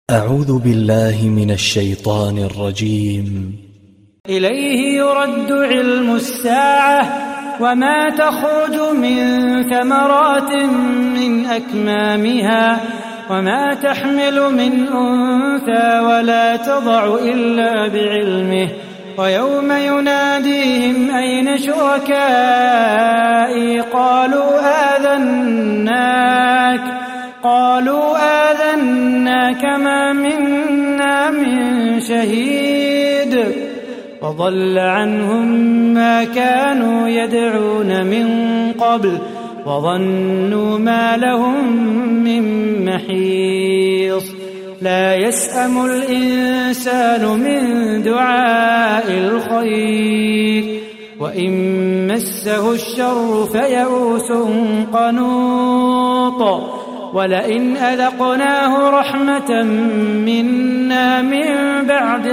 أعوذ بالله من الشيطان الرجيم. إليه يرد علم الساعة وما تخرج من ثمرات من أكمامها وما تحمل من أنثى ولا تضع إلا بعلمه ويوم يناديهم أين شركائي قالوا آذناك ما منا من شهيد وضل عنهم ما كانوا يدعون من قبل وظنوا ما لهم من محيص لا يسأم الإنسان من دعاء الخير وإن مسه الشر فيئوس قنوط ولئن أذقناه رحمة منا من بعد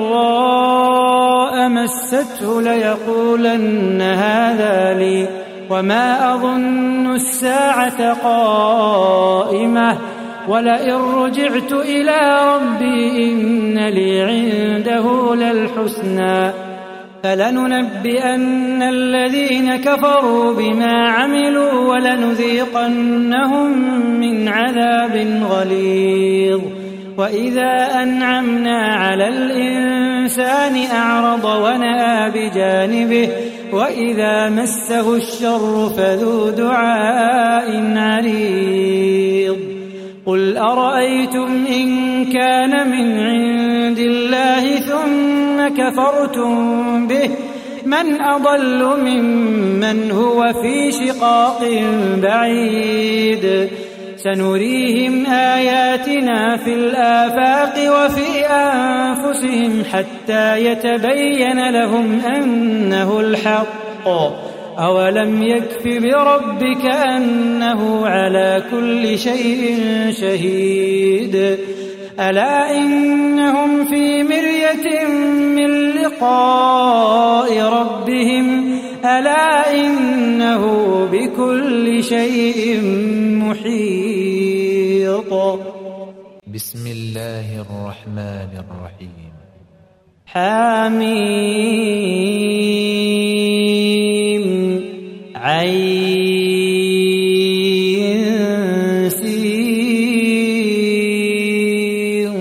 ضراء مسته ليقولن هذا لي وما أظن الساعة قائمة ولئن رجعت إلى ربي إن لي عنده للحسنى فلننبئن الذين كفروا بما عملوا ولنذيقنهم من عذاب غليظ وإذا أنعمنا على الإنسان أعرض ونأى بجانبه وإذا مسه الشر فذو دعاء عريض قل أرأيتم إن كان من عند الله ثم كفرتم به من أضل ممن هو في شقاق بعيد سنريهم آياتنا في الآفاق وفي أنفسهم حتى يتبين لهم أنه الحق أولم يكف بربك أنه على كل شيء شهيد ألا إنهم في مرية من لقاء ربهم ألا إنه بكل شيء محيط. بسم الله الرحمن الرحيم. حميم عين سين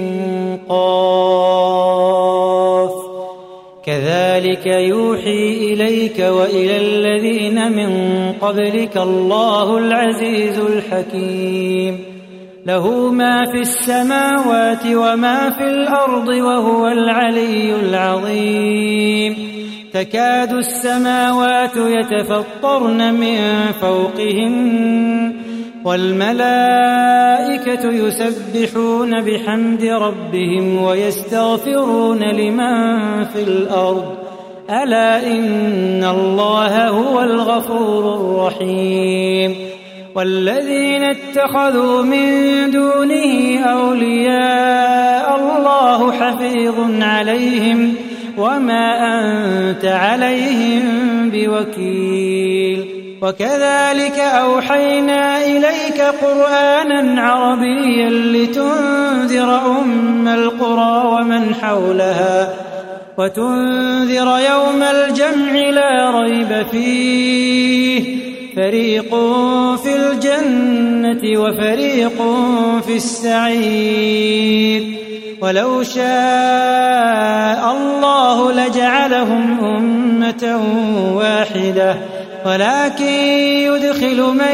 قاف كذلك يوحي إليك وإلى الذين من قبلك الله العزيز الحكيم له ما في السماوات وما في الأرض وهو العلي العظيم تكاد السماوات يتفطرن من فوقهن والملائكة يسبحون بحمد ربهم ويستغفرون لمن في الأرض ألا إن الله هو الغفور الرحيم والذين اتخذوا من دونه أولياء الله حفيظ عليهم وما أنت عليهم بوكيل وكذلك أوحينا إليك قرآنا عربيا لتنذر أم القرى ومن حولها وتنذر يوم الجمع لا ريب فيه فريق في الجنة وفريق في السعير ولو شاء الله لجعلهم أمة واحدة ولكن يدخل من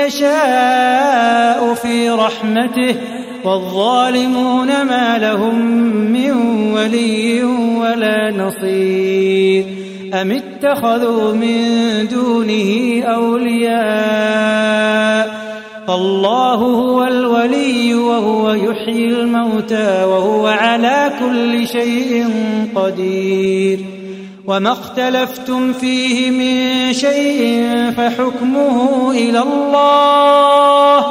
يشاء في رحمته والظالمون ما لهم من ولي ولا نصير أم اتخذوا من دونه أولياء فالله هو الولي وهو يحيي الموتى وهو على كل شيء قدير وما اختلفتم فيه من شيء فحكمه إلى الله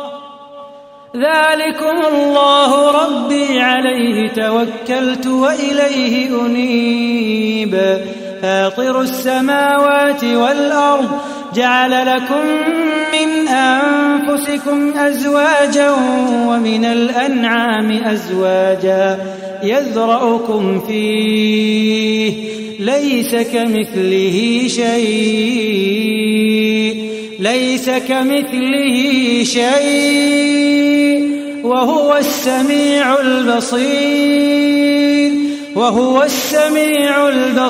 ذلكم الله ربي عليه توكلت وإليه أنيب فاطر السماوات والأرض جعل لكم من أنفسكم أزواجا ومن الأنعام أزواجا يذرأكم فيه ليس كمثله شيء وهو السميع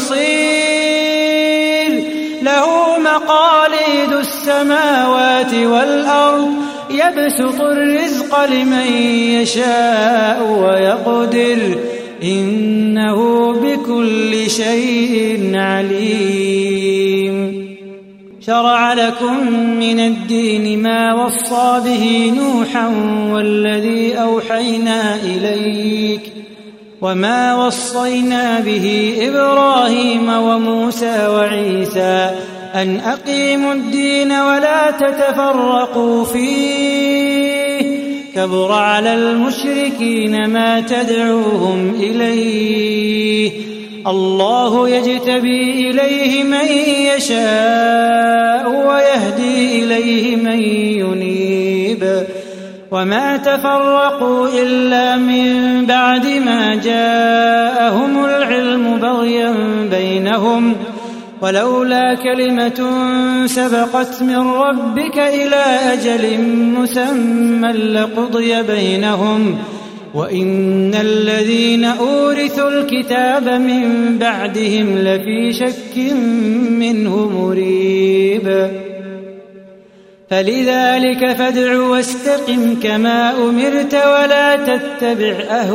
البصير له مقاليد السماوات والأرض يبسط الرزق لمن يشاء ويقدر إنه بكل شيء عليم. شرع لكم من الدين ما وصى به نوحا والذي أوحينا إليك وما وصينا به إبراهيم وموسى وعيسى أن أقيموا الدين ولا تتفرقوا فيه كبر على المشركين ما تدعوهم إليه الله يجتبي إليه من يشاء ويهدي إليه من ينيب وما تفرقوا إلا من بعد ما جاءهم العلم بغيا بينهم ولولا كلمة سبقت من ربك إلى أجل مسمى لقضي بينهم وإن الذين أورثوا الكتاب من بعدهم لفي شك منه مريب. فلذلك فادع واستقم كما أمرت ولا تتبع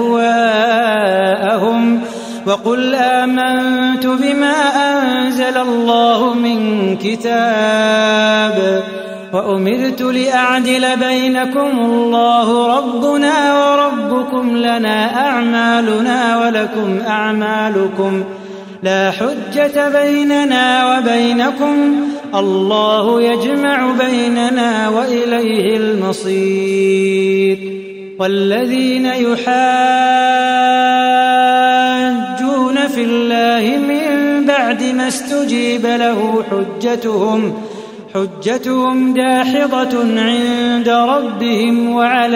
أهواءهم وقل آمنت بما أنزل الله من كتاب وأمرت لأعدل بينكم الله ربنا وربكم لنا أعمالنا ولكم أعمالكم لا حجة بيننا وبينكم الله يجمع بيننا وإليه المصير. والذين يحاجون في الله من بعد ما استجيب له حجتهم داحضة عند ربهم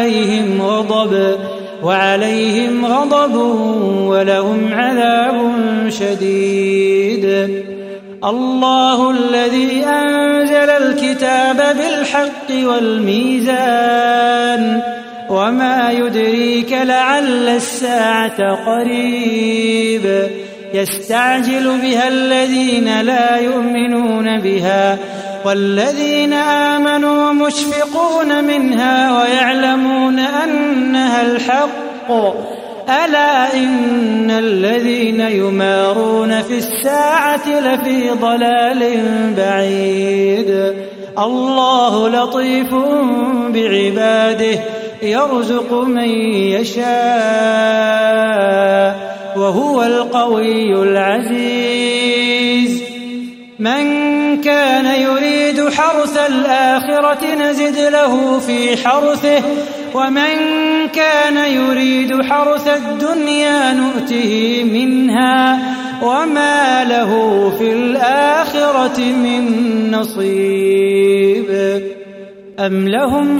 وعليهم غضب ولهم عذاب شديد. الله الذي أنزل الكتاب بالحق والميزان وما يدريك لعل الساعة قريب يستعجل بها الذين لا يؤمنون بها والذين آمنوا مشفقون منها ويعلمون أنها الحق ألا إن الذين يمارون في الساعة لفي ضلال بعيد. الله لطيف بعباده يرزق من يشاء وهو القوي العزيز. من كان يريد حرث الآخرة نزد له في حرثه ومن كان يريد حرث الدنيا نؤته منها وما له في الآخرة من نصيب. أم لهم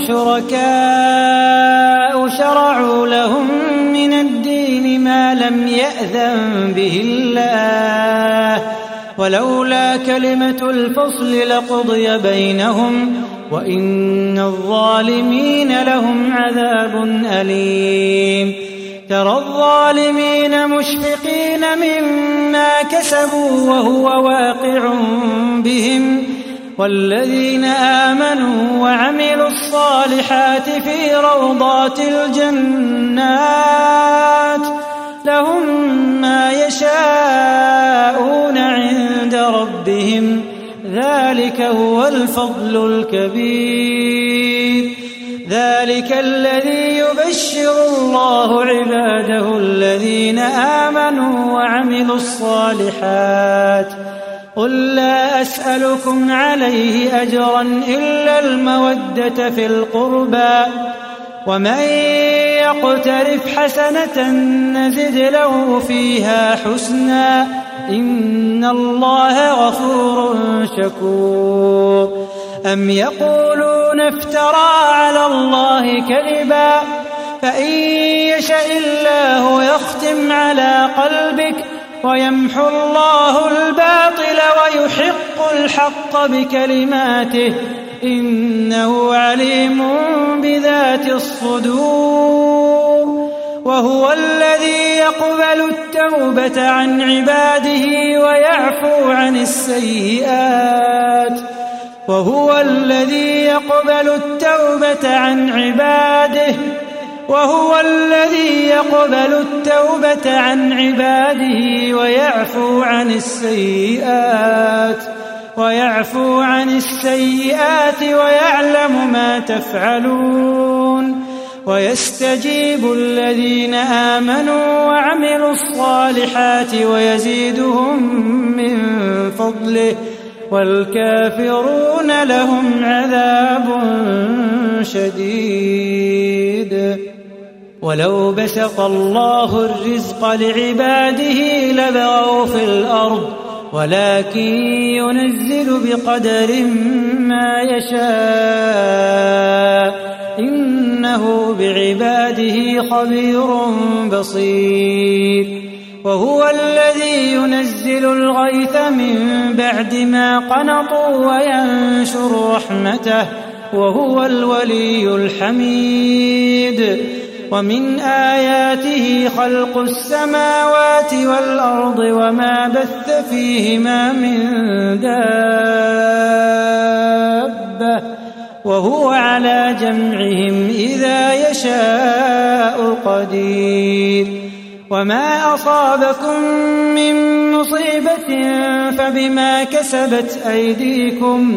شركاء شرعوا لهم من الدين ما لم يأذن به الله ولولا كلمة الفصل لقضي بينهم وإن الظالمين لهم عذاب أليم. ترى الظالمين مشفقين مما كسبوا وهو واقع بهم والذين آمنوا وعملوا الصالحات في روضات الجنات لهم ما يشاءون عند ربهم ذلك هو الفضل الكبير. ذلك الذي يبشر الله عباده الذين آمنوا وعملوا الصالحات. قل لا أسألكم عليه أجرا إلا المودة في القربى ومن يقترف حسنة نزد له فيها حسنا إن الله غفور شكور. أم يقولون افترى على الله كذبا فإن يشاء الله يختم على قلبك ويمحو الله الباطل ويحق الحق بكلماته إنه عليم بذات الصدور وهو الذي يقبل التوبة عن عباده ويعفو عن السيئات وهو الذي يقبل التوبة عن عباده ويعفو عن السيئات ويعلم ما تفعلون ويستجيب الذين آمنوا وعملوا الصالحات ويزيدهم من فضله والكافرون لهم عذاب شديد ولو بسط الله الرزق لعباده لبغوا في الأرض ولكن ينزل بقدر ما يشاء إنه بعباده خبير بصير وهو الذي ينزل الغيث من بعد ما قنطوا وينشر رحمته وهو الولي الحميد ومن آياته خلق السماوات والأرض وما بث فيهما من دابة وهو على جمعهم إذا يشاء قدير وما أصابكم من مصيبة فبما كسبت أيديكم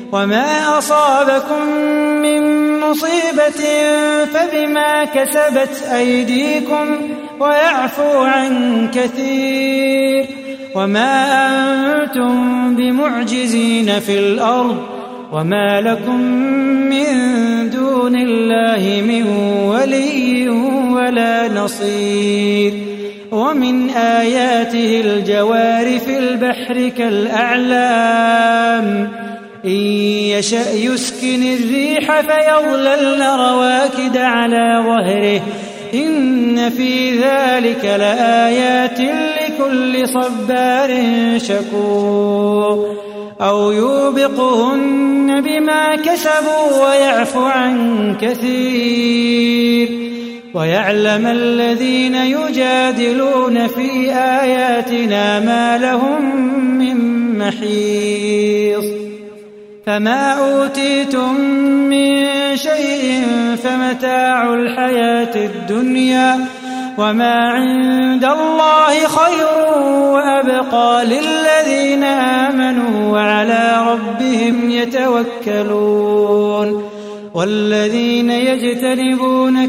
ويعفو عن كثير وما أنتم بمعجزين في الأرض وما لكم من دون الله من ولي ولا نصير ومن آياته الجوار في البحر كالأعلام إن يشأ يسكن الريح فيظللن رواكد على ظهره إن في ذلك لآيات لكل صبار شكور أو يوبقهن بما كسبوا ويعفو عن كثير ويعلم الذين يجادلون في آياتنا ما لهم من محيص فما أوتيتم من شيء فمتاع الحياة الدنيا وما عند الله خير وأبقى للذين آمنوا وعلى ربهم يتوكلون والذين يجتنبون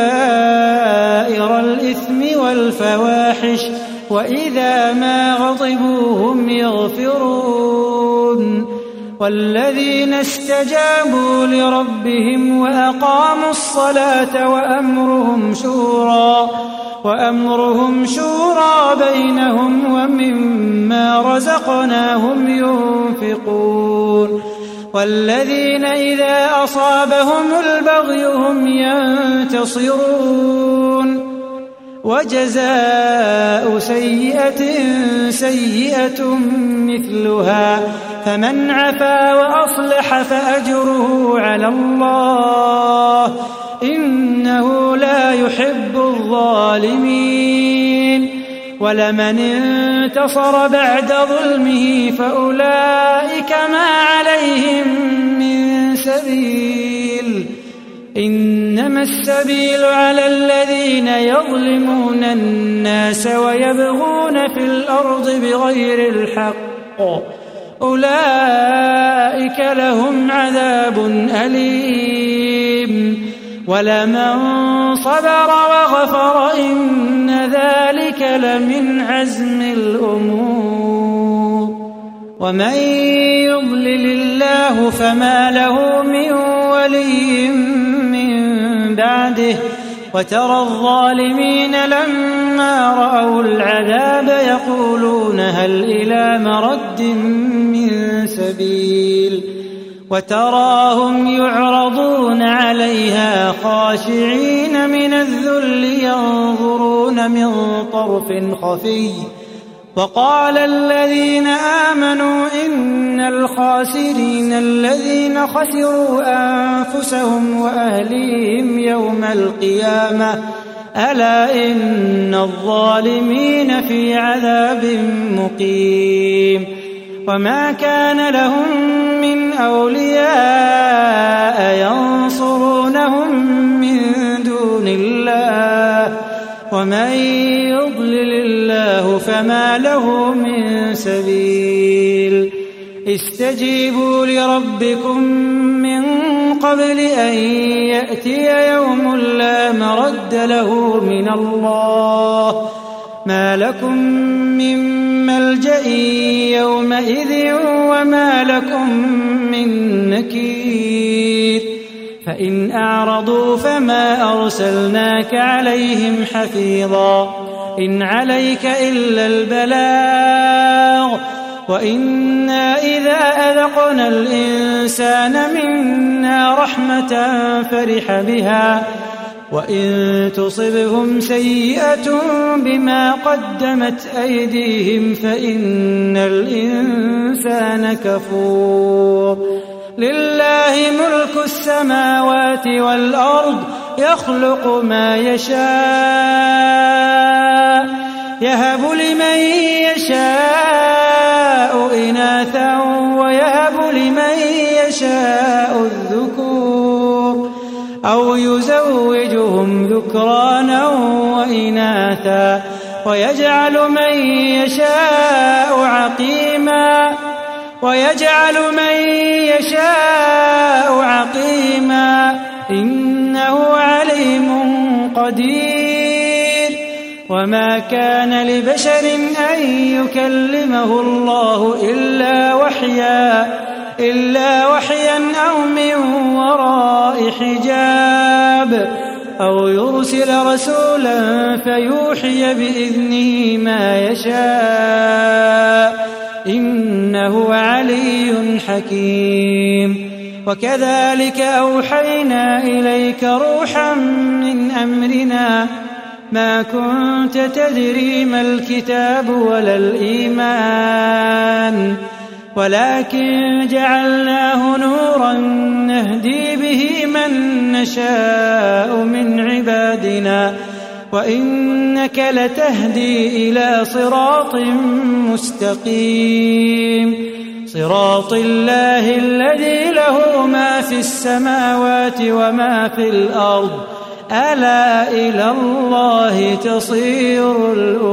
كبائر الإثم والفواحش وإذا ما غضبوا هم يغفرون والذين استجابوا لربهم وأقاموا الصلاة وأمرهم شورى بينهم ومما رزقناهم ينفقون والذين إذا أصابهم البغي هم ينتصرون وجزاء سيئة مثلها فمن عفا وأصلح فأجره على الله إنه لا يحب الظالمين ولمن انتصر بعد ظلمه فأولئك ما عليهم من سبيل إنما السبيل على الذين يظلمون الناس ويبغون في الأرض بغير الحق أولئك لهم عذاب أليم ولمن صبر وغفر إن ذلك لمن عزم الأمور ومن يضلل الله فما له من ولي من بعده وترى الظالمين لما رأوا العذاب يقولون هل إلى مرد من سبيل وتراهم يعرضون عليها خاشعين من الذل ينظرون من طرف خفي. وقال الذين آمنوا إن الخاسرين الذين خسروا أنفسهم وأهليهم يوم القيامة ألا إن الظالمين في عذاب مقيم. وما كان لهم من أولياء ينصرونهم من دون الله ومن يضلل الله فما له من سبيل. استجيبوا لربكم من قبل أن يأتي يوم لا مرد له من الله ما لكم من ملجأ يومئذ وما لكم من نكير. فإن أعرضوا فما أرسلناك عليهم حفيظا إن عليك إلا البلاغ وإنا إذا أذقنا الإنسان منا رحمة فرح بها وإن تصبهم سيئة بما قدمت أيديهم فإن الإنسان كفور. لله ملك السماوات والأرض يخلق ما يشاء يهب لمن يشاء إناثا ويهب لمن يشاء الذكور أو يزوجهم ذكرانا وإناثا ويجعل من يشاء عقيما إنه عليم قدير. وما كان لبشر أن يكلمه الله إلا وحيا أو من وراء حجاب أو يرسل رسولا فيوحي بإذنه ما يشاء إنه علي حكيم. وكذلك أوحينا إليك روحا من أمرنا ما كنت تدري ما الكتاب ولا الإيمان ولكن جعلناه نورا نهدي به من نشاء من عبادنا وإنك لتهدي إلى صراط مستقيم صراط الله الذي له ما في السماوات وما في الأرض ألا إلى الله تصير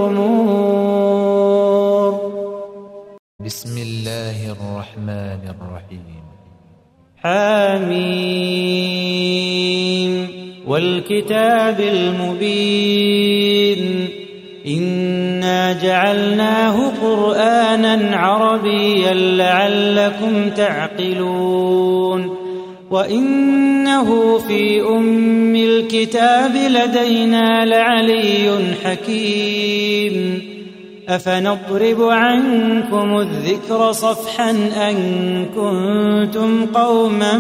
الأمور. بسم الله الرحمن الرحيم. حميم والكتاب المبين إنا جعلناه قرآنا عربيا لعلكم تعقلون وإنه في أم الكتاب لدينا لعلي حكيم. أفنضرب عنكم الذكر صفحا أن كنتم قوما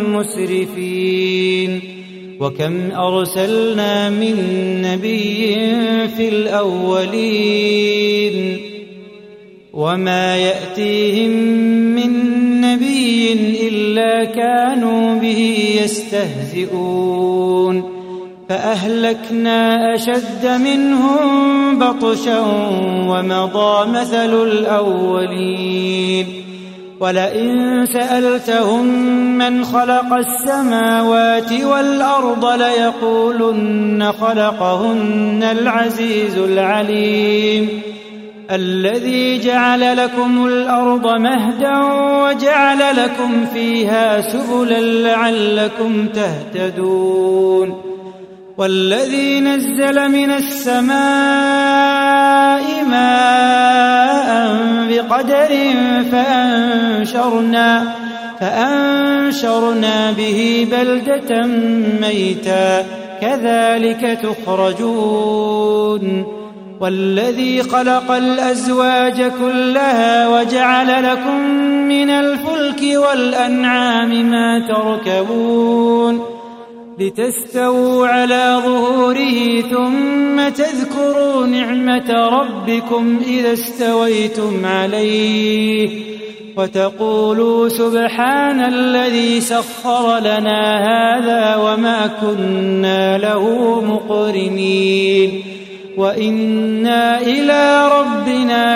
مسرفين وكم أرسلنا من نبي في الأولين وما يأتيهم من نبي إلا كانوا به يستهزئون فأهلكنا أشد منهم بطشا ومضى مثل الأولين. ولئن سألتهم من خلق السماوات والأرض ليقولن خلقهن العزيز العليم الذي جعل لكم الأرض مهدا وجعل لكم فيها سبلا لعلكم تهتدون والذي نزل من السماء ماء بقدر فأنشرنا به بلدة ميتا كذلك تخرجون والذي خلق الأزواج كلها وجعل لكم من الفلك والأنعام ما تركبون لتستووا على ظهوره ثم تذكروا نعمة ربكم إذا استويتم عليه وتقولوا سبحان الذي سخر لنا هذا وما كنا له مقرنين وإنا إلى ربنا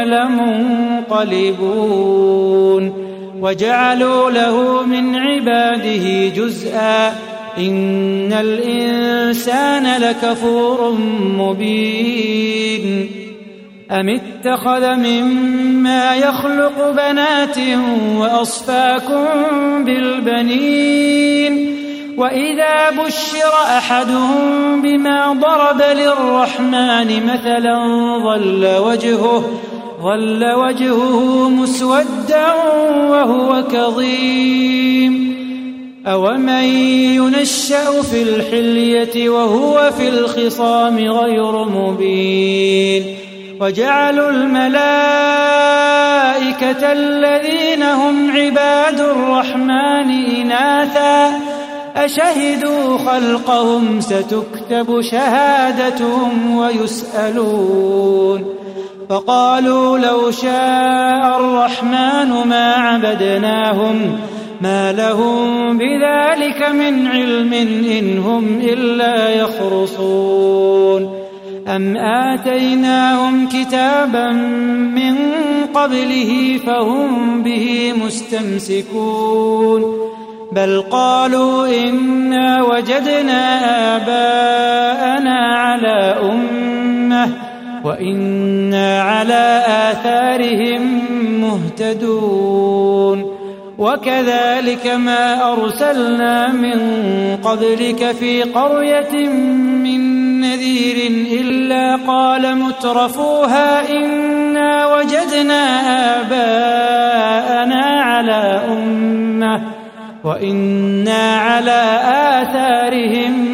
لمنقلبون وجعلوا له من عباده جزءا إن الإنسان لكفور مبين أم اتخذ مما يخلق بنات وأصفاكم بالبنين وإذا بشر أحدهم بما ضرب للرحمن مثلا ظل وجهه مسودا وهو كظيم أومن ينشأ في الحلية وهو في الخصام غير مبين وجعلوا الملائكة الذين هم عباد الرحمن إناثا أشهدوا خلقهم ستكتب شهادتهم ويسألون فقالوا لو شاء الرحمن ما عبدناهم ما لهم بذلك من علم إن هم إلا يخرصون أم آتيناهم كتابا من قبله فهم به مستمسكون بل قالوا إنا وجدنا آباءنا على أمة وإنا على آثارهم مهتدون وكذلك ما أرسلنا من قبلك في قرية من نذير إلا قال مترفوها إنا وجدنا آباءنا على أمة وإنا على آثارهم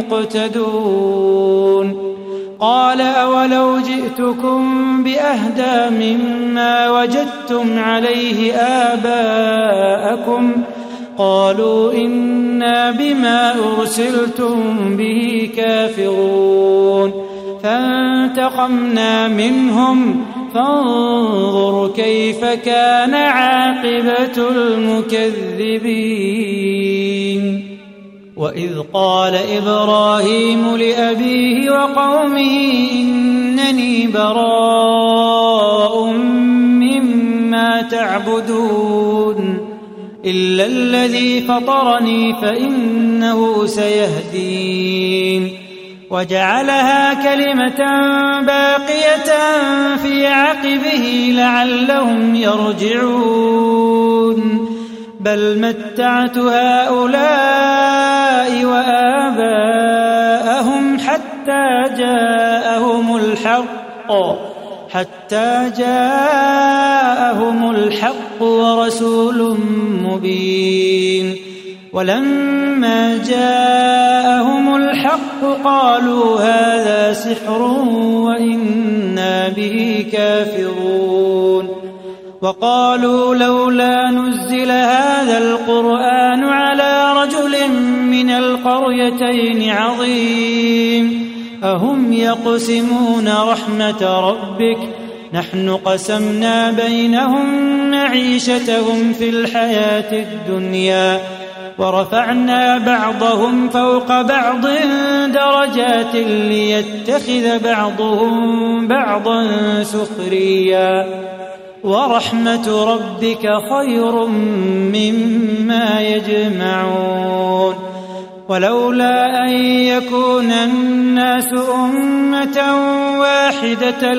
مقتدون قال أولو جئتكم بأهدى مما وجدتم عليه آباءكم قالوا إنا بما أرسلتم به كافرون فانتقمنا منهم فانظر كيف كان عاقبة المكذبين وإذ قال إبراهيم لأبيه وقومه إنني براء مما تعبدون إلا الذي فطرني فإنه سيهدين وجعلها كلمة باقية في عقبه لعلهم يرجعون بل متعت هؤلاء وآباءهم حتى جاءهم الحق ورسول مبين ولما جاءهم الحق قالوا هذا سحر وإنا به كافرون وقالوا لولا نزل هذا القرآن على رجل من القريتين عظيم أهم يقسمون رحمة ربك نحن قسمنا بينهم معيشتهم في الحياة الدنيا ورفعنا بعضهم فوق بعض درجات ليتخذ بعضهم بعضا سخريا ورحمة ربك خير مما يجمعون ولولا أن يكون الناس أمة واحدة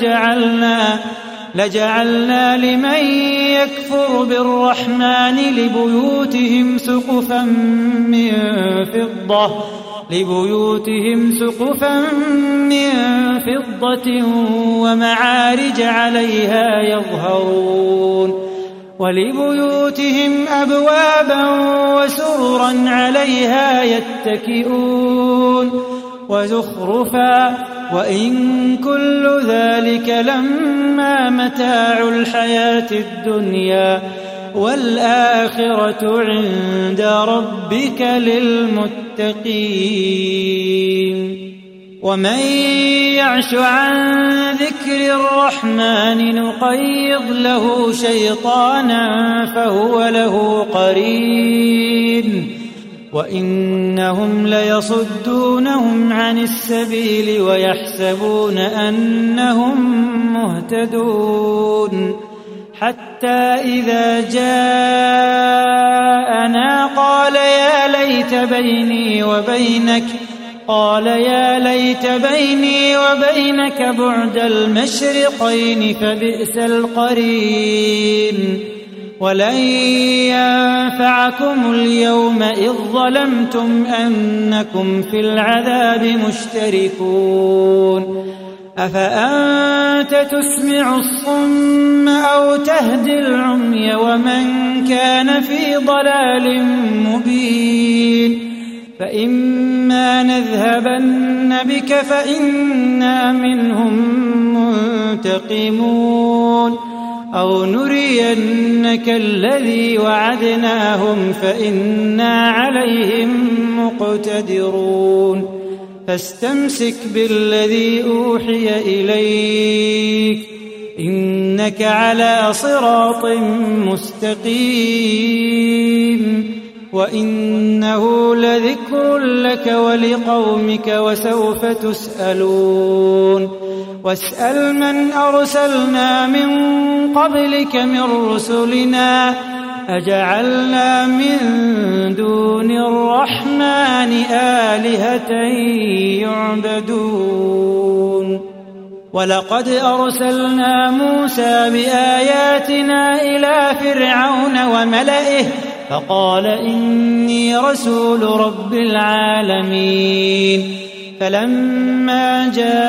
لجعلنا لمن يكفر بالرحمن لبيوتهم سقفا من فضة ومعارج عليها يظهرون ولبيوتهم أبوابا وسررا عليها يتكئون وزخرفا وإن كل ذلك لما متاع الحياة الدنيا والآخرة عند ربك للمتقين. ومن يعش عن ذكر الرحمن نقيض له شيطانا فهو له قرين وإنهم ليصدونهم عن السبيل ويحسبون أنهم مهتدون حتى إذا جاءنا قال يا ليت بيني وبينك بعد المشرقين فبئس القرين. ولن ينفعكم اليوم إذ ظلمتم أنكم في العذاب مشتركون. أفأنت تسمع الصم أو تهدي العمي ومن كان في ضلال مبين. فإما نذهبن بك فإنا منهم منتقمون أو نرينك الذي وعدناهم فإنا عليهم مقتدرون. فاستمسك بالذي أوحي إليك إنك على صراط مستقيم وإنه لذكر لك ولقومك وسوف تسألون. واسأل من أرسلنا من قبلك من رسلنا أجعلنا من دون الرحمن آلهة يعبدون. ولقد أرسلنا موسى بآياتنا إلى فرعون وملئه فقال إني رسول رب العالمين. فلما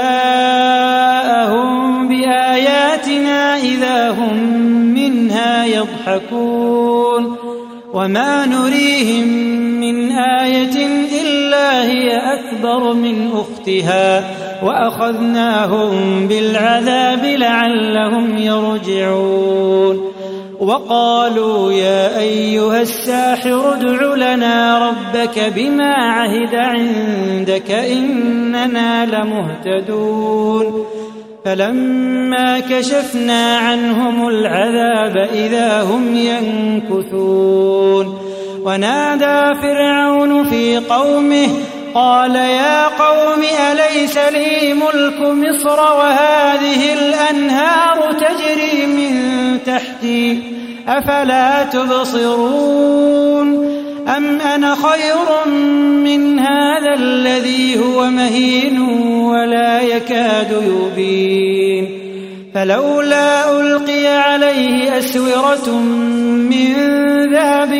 جاءهم بآياتنا إذا هم منها يضحكون وما نريهم من آية إلا هي أكبر من أختها وأخذناهم بالعذاب لعلهم يرجعون. وقالوا يا أيها الساحر ادع لنا ربك بما عهد عندك إننا لمهتدون. فلما كشفنا عنهم العذاب إذا هم ينكثون. ونادى فرعون في قومه قال يا قوم أليس لي ملك مصر وهذه الأنهار تجري من تحتي أفلا تبصرون أم أنا خير من هذا الذي هو مهين ولا يكاد يبين. فلولا ألقي عليه أسورة من ذهب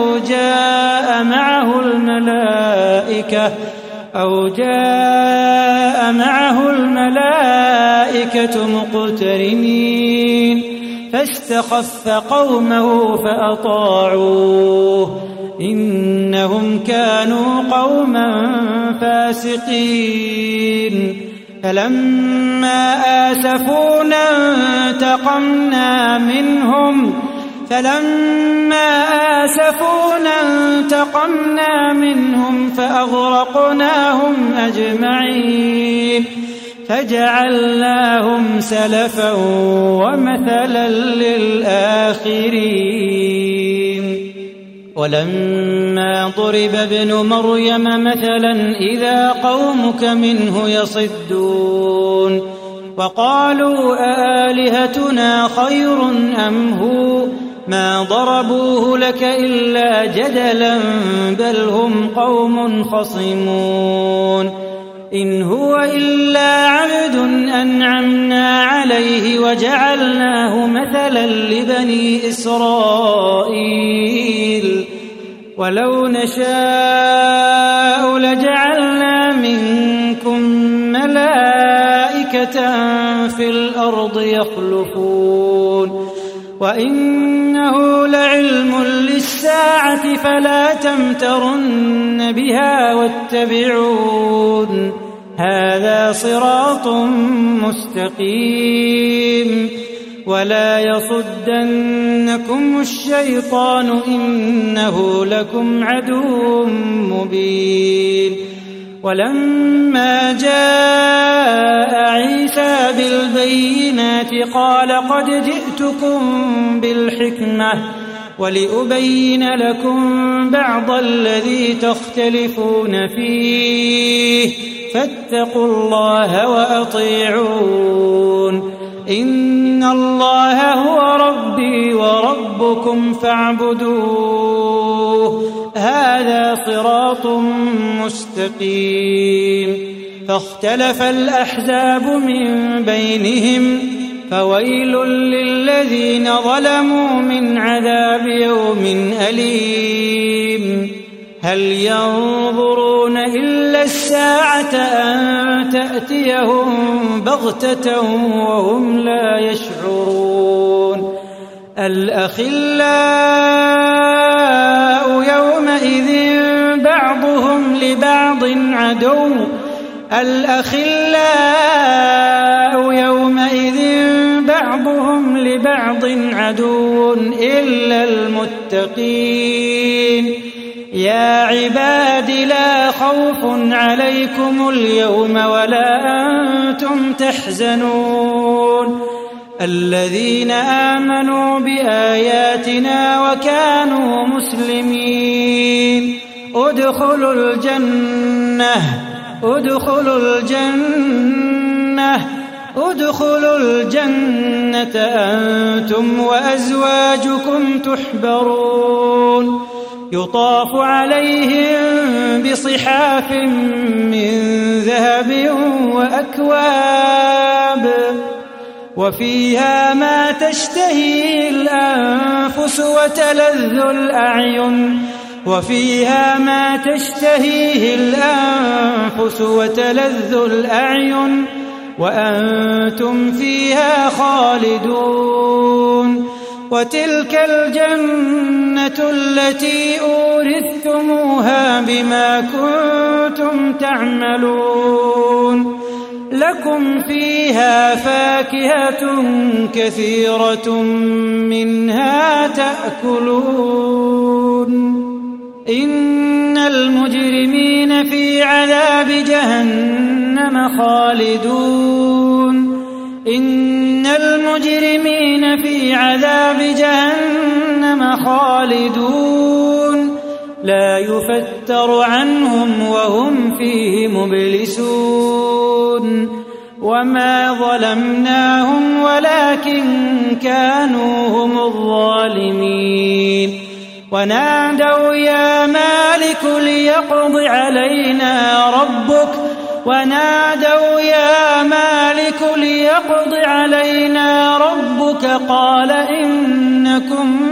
أو جاء معه الملائكة مقترنين فاستخف قومه فأطاعوه إنهم كانوا قوما فاسقين. فلما آسفونا انتقمنا منهم فأغرقناهم أجمعين فجعلناهم سلفا ومثلا للآخرين. ولما ضرب ابن مريم مثلا إذا قومك منه يصدون وقالوا أآلهتنا خير أم هو ما ضربوه لك إلا جدلا بل هم قوم خصمون. إن هو إلا عبد أنعمنا عليه وجعلناه مثلا لبني إسرائيل ولو نشاء لجعلنا منكم ملائكة في الأرض يخلفون وإنه لعلم للساعة فلا تمترن بها واتبعون هذا صراط مستقيم ولا يصدنكم الشيطان إنه لكم عدو مبين ولما جاء عيسى بالبينات قال قد جئتكم بالحكمة ولأبين لكم بعض الذي تختلفون فيه فاتقوا الله وأطيعون إن الله هو ربي وربكم فاعبدوه هذا صراط مستقيم فاختلف الأحزاب من بينهم فويل للذين ظلموا من عذاب يوم أليم هل ينظرون إلا الساعة أن تأتيهم بغتة وهم لا يشعرون الأخلاء يومئذ بعضهم لبعض عدو بعضهم لبعض عدو إلا المتقين يا عباد لا خوف عليكم اليوم ولا أنتم تحزنون الذين آمنوا بآياتنا وكانوا مسلمين ادخلوا الجنة أنتم وأزواجكم تحبرون يطاف عليهم بصحاف من ذهب وأكواب وفيها ما تشتهي الأنفس وتلذ الأعين وأنتم فيها خالدون وتلك الجنة التي أورثتموها بما كنتم تعملون لكم فيها فاكهة كثيرة منها تأكلون إن المجرمين في عذاب جهنم خالدون لا يفتر عنهم وهم فيه مبلسون وما ظلمناهم ولكن كانوا هم الظالمين ونادوا يا مالك ليقض علينا ربك قال إنكم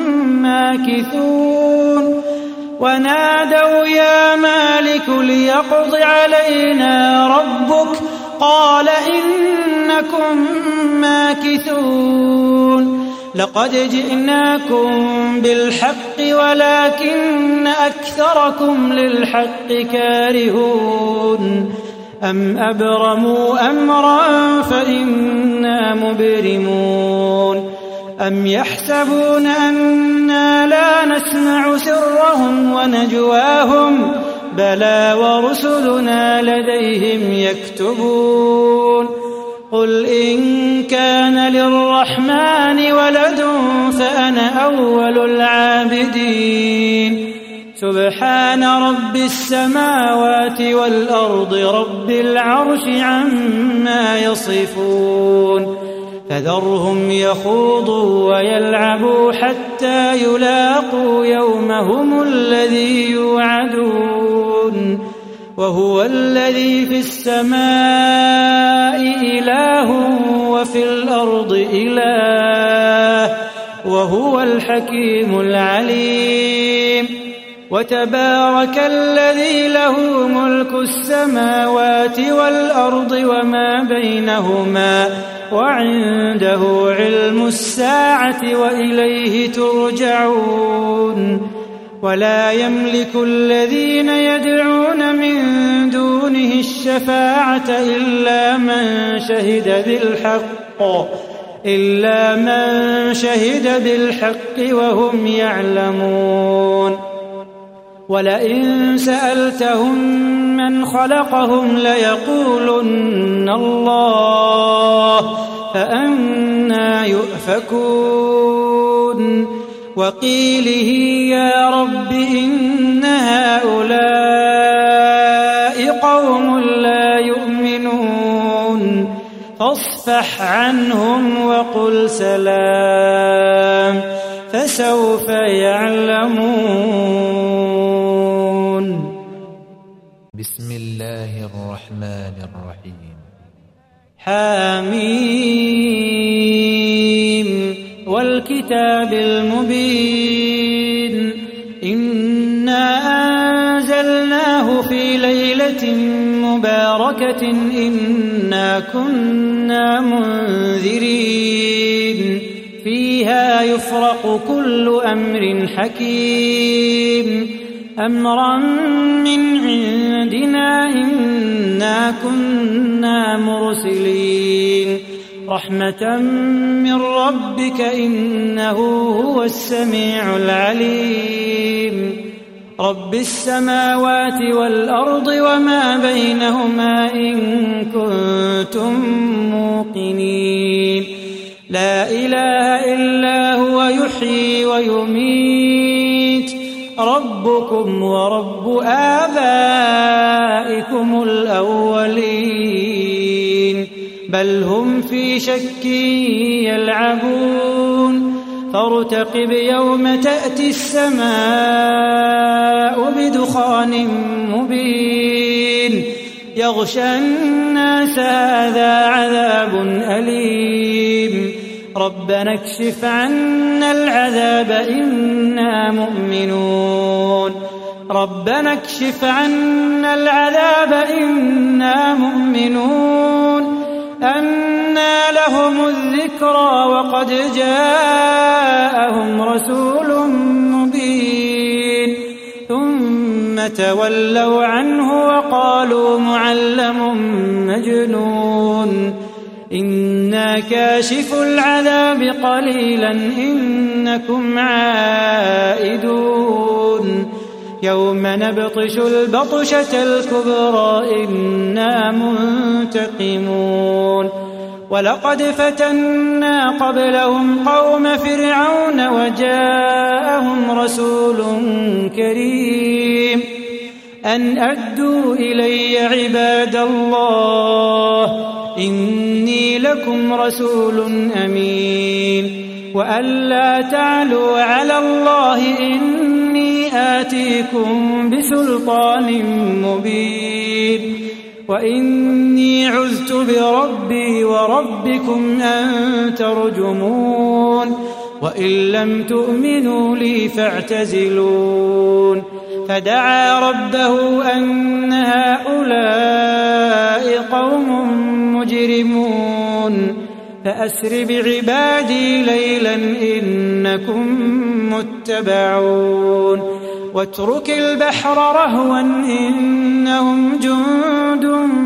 ماكثون لقد جئناكم بالحق ولكن أكثركم للحق كارهون أم أبرموا أمرا فإنا مبرمون أم يحسبون أنا لا نسمع سرهم ونجواهم بلى ورسلنا لديهم يكتبون قل إن كان للرحمن ولد فأنا أول العابدين سبحان رب السماوات والأرض رب العرش عما يصفون فذرهم يخوضوا ويلعبوا حتى يلاقوا يومهم الذي يوعدون وهو الذي في السماء إله وفي الأرض إله وهو الحكيم العليم وتبارك الذي له ملك السماوات والأرض وما بينهما وعنده علم الساعة وإليه ترجعون ولا يملك الذين يدعون من دونه الشفاعة إلا من شهد بالحق وهم يعلمون. ولئن سألتهم من خلقهم ليقولن الله فأنى يؤفكون. وقيله يا رب إن هؤلاء قوم لا يؤمنون فاصفح عنهم وقل سلام فسوف يعلمون. بسم الله الرحمن الرحيم. حميم والكتاب المبين إنا أنزلناه في ليلة مباركة إنا كنا منذرين فيها يفرق كل أمر حكيم أمرا من عندنا إنا كنا مرسلين رحمة من ربك إنه هو السميع العليم. رب السماوات والأرض وما بينهما إن كنتم موقنين لا إله إلا هو يحيي ويميت ربكم ورب آبائكم الأولين بل هم في شك يلعبون فارتقب يوم تأتي السماء بدخان مبين يغشى الناس هذا عذاب أليم ربنا اكشف عنا العذاب إنا مؤمنون ربنا اكشف عنا العذاب إنا مؤمنون أنى لهم الذكرى وقد جاءهم رسول مبين ثم تولوا عنه وقالوا معلم مجنون إنا كاشف العذاب قليلا إنكم عائدون يوم نبطش البطشة الكبرى إنا منتقمون ولقد فتنا قبلهم قوم فرعون وجاءهم رسول كريم أن أدوا إلي عباد الله إني لكم رسول أمين وأن لا تعلوا على الله إني آتيكم بسلطان مبين وإني عذت بربي وربكم أن ترجمون وإن لم تؤمنوا لي فاعتزلون فدعا ربه أن هؤلاء قوم مجرمون فأسر بعبادي ليلا إنكم متبعون واترك البحر رهوا إنهم جند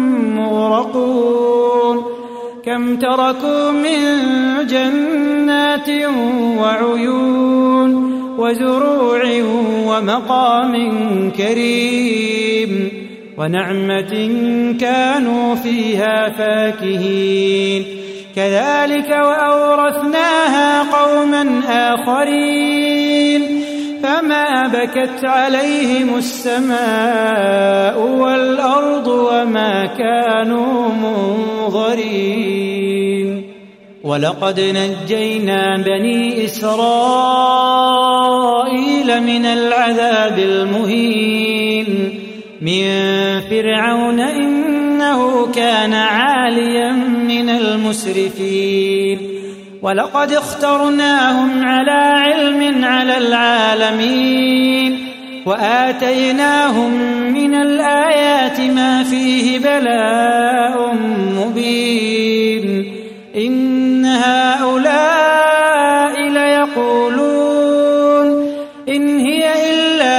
مغرقون كم تركوا من جنات وعيون وزروع ومقام كريم ونعمة كانوا فيها فاكهين كذلك وأورثناها قوما آخرين فما بكت عليهم السماء والأرض وما كانوا منظرين ولقد نجينا بني إسرائيل من العذاب المهين من فرعون إنه كان عاليا من المسرفين ولقد اخترناهم على علم على العالمين وآتيناهم من الآيات ما فيه بلاء مبين إن هؤلاء ليقولون إن هي إلا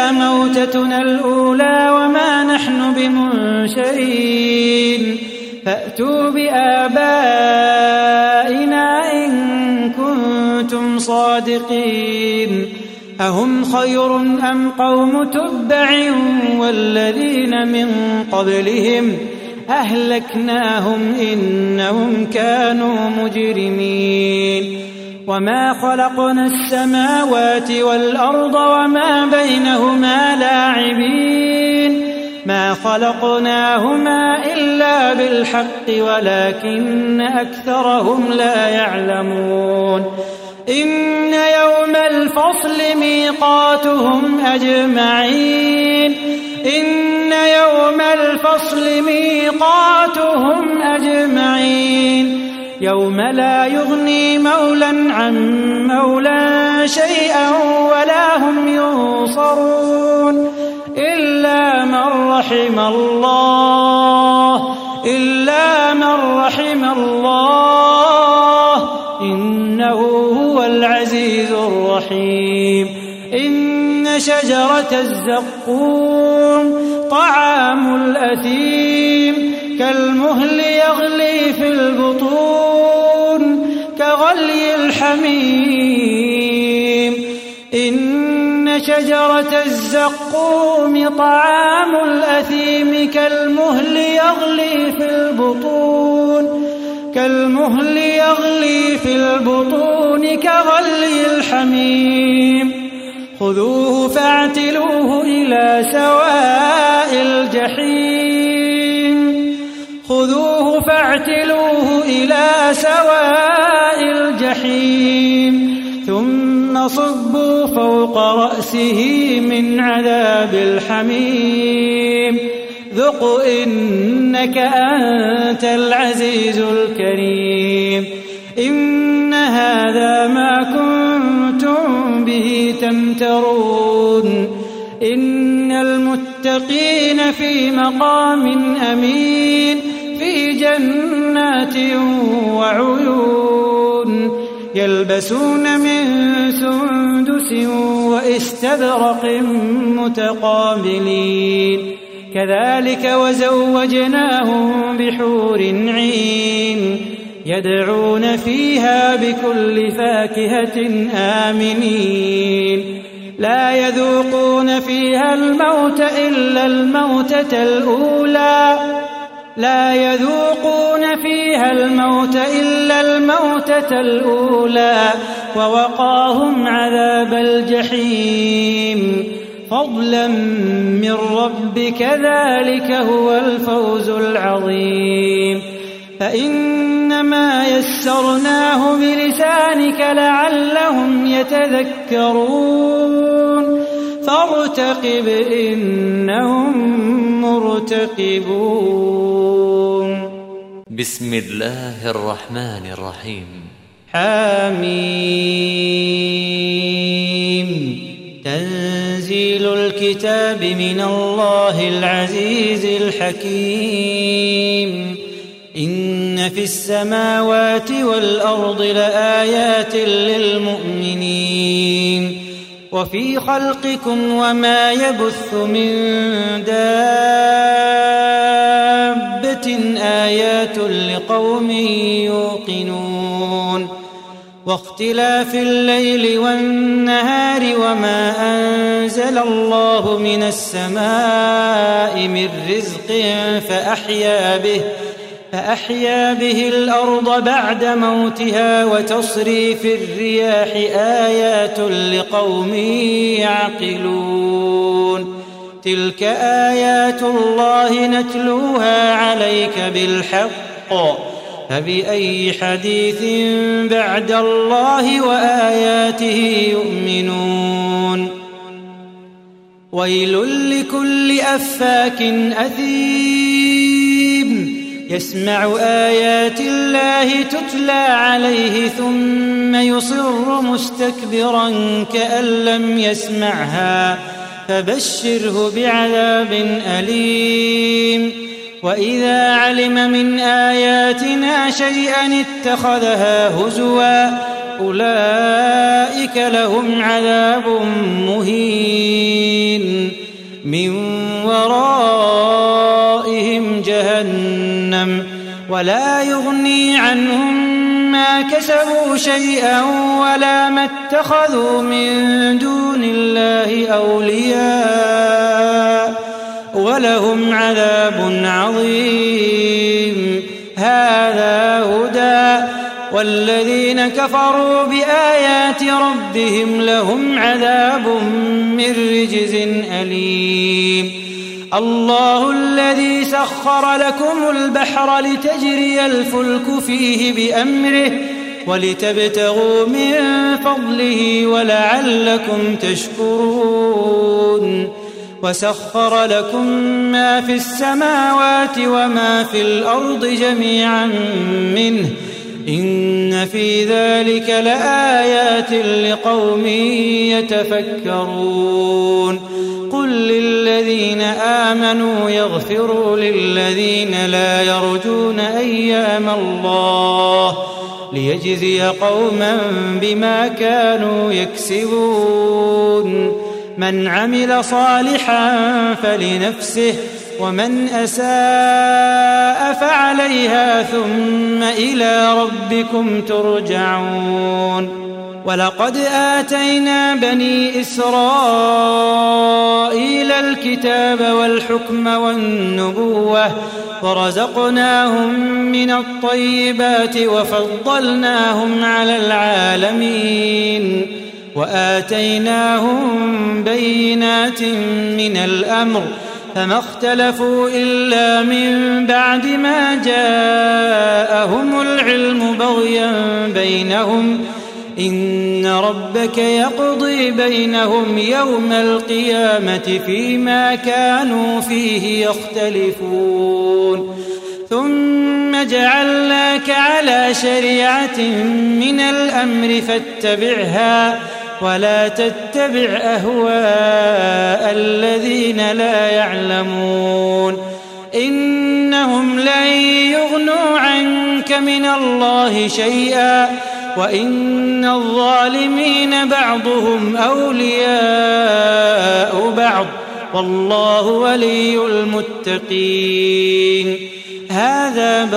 الصادقين أهم خير أم قوم تبع والذين من قبلهم أهلكناهم إنهم كانوا مجرمين وما خلقنا السماوات والأرض وما بينهما لاعبين ما خلقناهما إلا بالحق ولكن أكثرهم لا يعلمون إن يوم الفصل ميقاتهم أجمعين إن يوم الفصل ميقاتهم أجمعين يوم لا يغني مولى عن مولى شيئا ولا هم ينصرون إلا من رحم الله إنه هو العزيز الرحيم إن شجرة الزقوم طعام الأثيم كالمهل يغلي في البطون كغلي الحميم إن شجرة الزقوم طعام الأثيم كالمهل يغلي في البطون كغلي الحميم خذوه فاعتلوه إلى سواء الجحيم ثم صبوا فوق رأسه من عذاب الحميم ذق إنك أنت العزيز الكريم إن هذا ما كنتم به تمترون إن المتقين في مقام أمين في جنات وعيون يلبسون من سندس واستبرق متقابلين كذلك وزوجناهم بحور عين يدعون فيها بكل فاكهة آمنين لا يذوقون فيها الموت إلا الموتة الأولى ووقاهم عذاب الجحيم فضلا من ربك ذلك هو الفوز العظيم فإنما يسرناه بلسانك لعلهم يتذكرون فارتقب إنهم مرتقبون بسم الله الرحمن الرحيم حميم تنزيل الكتاب من الله العزيز الحكيم إن في السماوات والأرض لآيات للمؤمنين وفي خلقكم وما يبث من دابة آيات لقوم يوقنون واختلاف الليل والنهار وما أنزل الله من السماء من رزق فأحيا به الأرض بعد موتها وتصريف الرياح آيات لقوم يعقلون تلك آيات الله نتلوها عليك بالحق فبأي حديث بعد الله وآياته يؤمنون ويل لكل أفاك أثيم يسمع آيات الله تتلى عليه ثم يصر مستكبرا كأن لم يسمعها فبشره بعذاب أليم وإذا علم من آياتنا شيئا اتخذها هزوا أولئك لهم عذاب مهين من ورائهم جهنم ولا يغني عنهم ما ما كسبوا شيئا ولا ما اتخذوا من دون الله أولياء ولهم عذاب عظيم. هذا هدى، والذين كفروا بآيات ربهم لهم عذاب من رجز أليم. الله الذي سخر لكم البحر لتجري الفلك فيه بأمره ولتبتغوا من فضله ولعلكم تشكرون. وسخر لكم ما في السماوات وما في الأرض جميعا منه إن في ذلك لآيات لقوم يتفكرون. قل للذين آمنوا يغفروا للذين لا يرجون أيام الله ليجزي قوما بما كانوا يكسبون. من عمل صالحا فلنفسه ومن أساء فعليها ثم إلى ربكم ترجعون. ولقد آتينا بني إسرائيل الكتاب والحكم والنبوة ورزقناهم من الطيبات وفضلناهم على العالمين وآتيناهم بينات من الأمر فما اختلفوا إلا من بعد ما جاءهم العلم بغيا بينهم إن ربك يقضي بينهم يوم القيامة فيما كانوا فيه يختلفون. ثم جعلناك على شريعة من الأمر فاتبعها ولا تتبع أهواء الذين لا يعلمون إنهم لن يغنوا عنك من الله شيئا وإن الظالمين بعضهم أولياء بعض والله ولي المتقين. هذا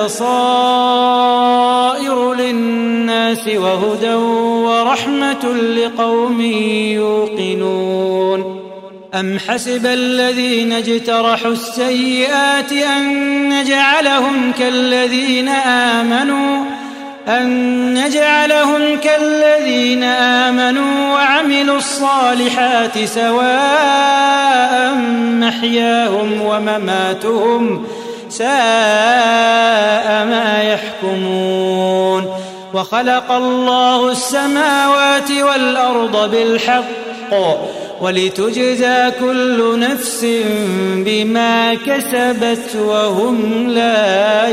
بصائر للناس وهدى ورحمة لقوم يوقنون. أم حسب الذين اجترحوا السيئات أن نجعلهم كالذين آمنوا وعملوا الصالحات سواء محياهم ومماتهم ساء ما يحكمون. وخلق الله السماوات والأرض بالحق ولتجزى كل نفس بما كسبت وهم لا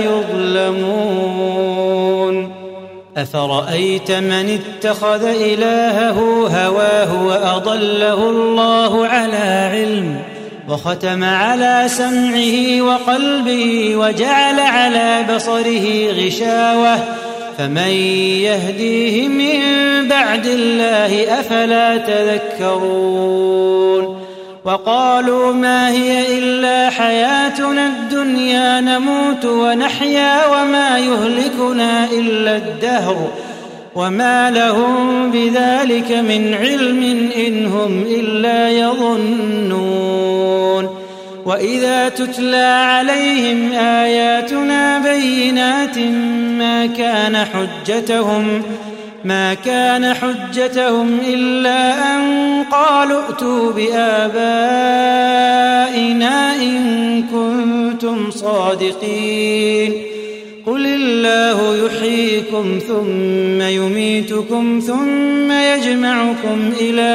يظلمون. أفرأيت من اتخذ إلهه هواه وأضله الله على علم وختم على سمعه وقلبه وجعل على بصره غشاوة فمن يهديه من بعد الله أفلا تذكرون. وقالوا ما هي إلا حياتنا الدنيا نموت ونحيا وما يهلكنا إلا الدهر وما لهم بذلك من علم إن هم إلا يظنون. وإذا تتلى عليهم آياتنا بينات ما كان حجتهم إلا أن قالوا ائتوا بآبائنا إن كنتم صادقين. قل الله يحييكم ثم يميتكم ثم يجمعكم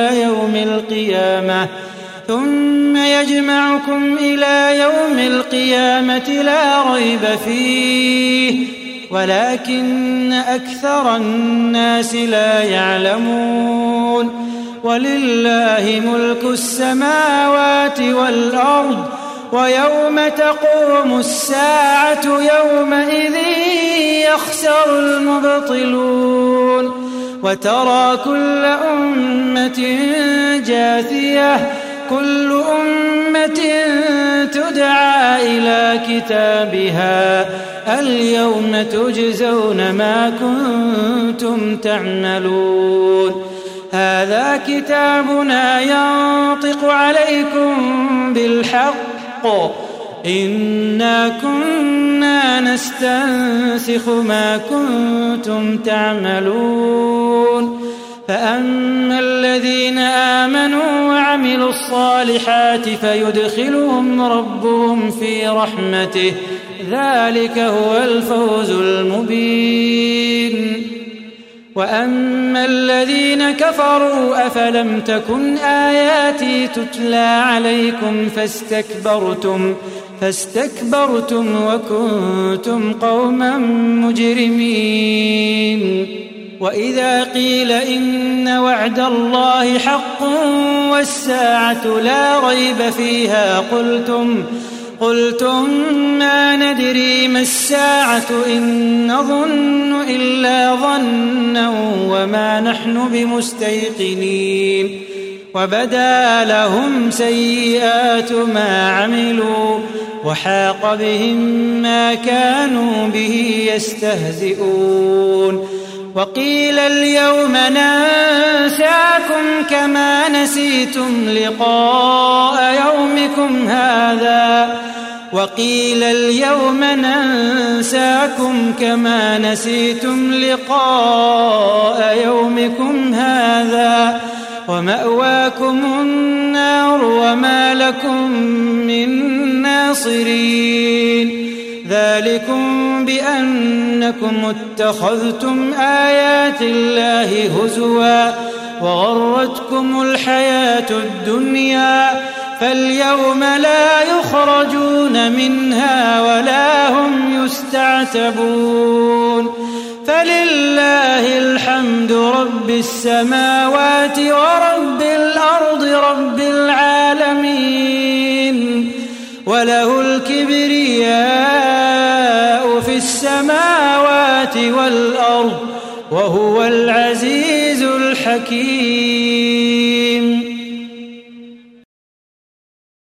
إلى يوم القيامة لا ريب فيه ولكن أكثر الناس لا يعلمون. ولله ملك السماوات والأرض ويوم تقوم الساعة يومئذ يخسر المبطلون. وترى كل أمة جاثية كل أمة تدعى إلى كتابها اليوم تجزون ما كنتم تعملون هذا كتابنا ينطق عليكم بالحق إنا كنا نستنسخ ما كنتم تعملون فأما الذين آمنوا وعملوا الصالحات فيدخلهم ربهم في رحمته ذلك هو الفوز المبين وأما الذين كفروا أفلم تكن آياتي تتلى عليكم فاستكبرتم وكنتم قوما مجرمين وإذا قيل إن وعد الله حق والساعة لا ريب فيها قلتم ما ندري ما الساعة إن نظن إلا ظنا وما نحن بمستيقنين وبدا لهم سيئات ما عملوا وحاق بهم ما كانوا به يستهزئون وقيل اليوم ننساكم كما نسيتم لقاء يومكم هذا ومأواكم النار وما لكم من ناصرين ذلكم بأنكم اتخذتم آيات الله هزوا وغرتكم الحياة الدنيا فاليوم لا يخرجون منها ولا هم يستعتبون فلله الحمد رب السماوات ورب الأرض رب العالمين وله الكبرياء في السماوات والأرض وهو العزيز الحكيم